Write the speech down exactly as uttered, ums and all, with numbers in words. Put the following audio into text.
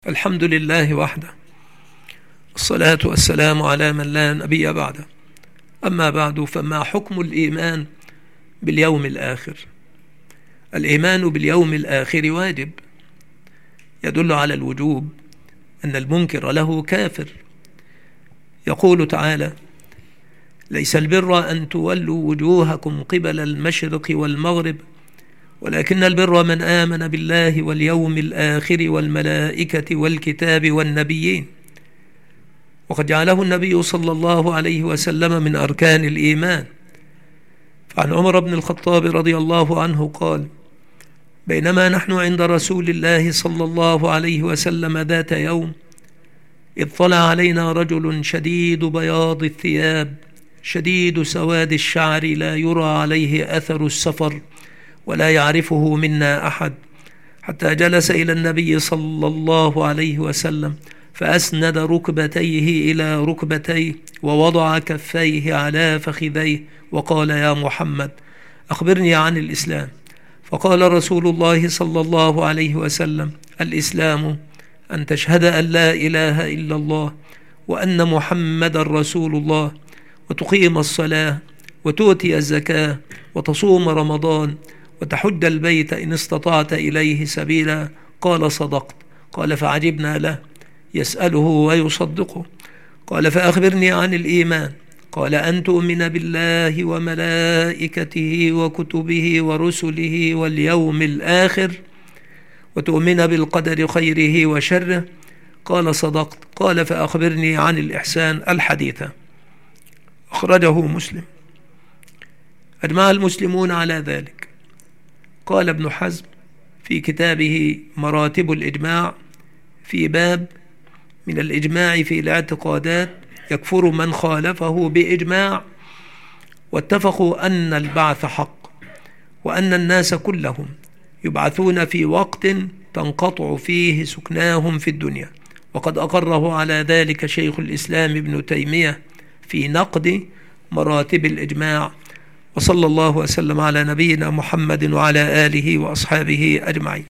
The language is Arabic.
الحمد لله وحده، الصلاة والسلام على من لا نبي بعده. أما بعد، فما حكم الإيمان باليوم الآخر؟ الإيمان باليوم الآخر واجب يدل على الوجوب، أن المنكر له كافر. يقول تعالى: ليس البر أن تولوا وجوهكم قبل المشرق والمغرب ولكن البر من آمن بالله واليوم الآخر والملائكة والكتاب والنبيين. وقد جعله النبي صلى الله عليه وسلم من أركان الإيمان. فعن عمر بن الخطاب رضي الله عنه قال: بينما نحن عند رسول الله صلى الله عليه وسلم ذات يوم، إذ طلع علينا رجل شديد بياض الثياب شديد سواد الشعر، لا يرى عليه أثر السفر ولا يعرفه منا أحد، حتى جلس إلى النبي صلى الله عليه وسلم فأسند ركبتيه إلى ركبتيه ووضع كفيه على فخذيه وقال: يا محمد، أخبرني عن الإسلام. فقال رسول الله صلى الله عليه وسلم: الإسلام أن تشهد أن لا إله إلا الله وأن محمد رسول الله، وتقيم الصلاة وتؤتي الزكاة وتصوم رمضان وتحج البيت إن استطعت إليه سبيلا. قال: صدقت. قال: فعجبنا له يسأله ويصدقه. قال: فأخبرني عن الإيمان. قال: أن تؤمن بالله وملائكته وكتبه ورسله واليوم الآخر، وتؤمن بالقدر خيره وشره. قال: صدقت. قال: فأخبرني عن الإحسان. الحديث أخرجه مسلم. أجمع المسلمون على ذلك. قال ابن حزم في كتابه مراتب الإجماع في باب من الإجماع في الاعتقادات: يكفر من خالفه بإجماع. واتفقوا أن البعث حق، وأن الناس كلهم يبعثون في وقت تنقطع فيه سكناهم في الدنيا. وقد أقره على ذلك شيخ الإسلام ابن تيمية في نقد مراتب الإجماع. وصلى الله وسلم على نبينا محمد وعلى آله وأصحابه أجمعين.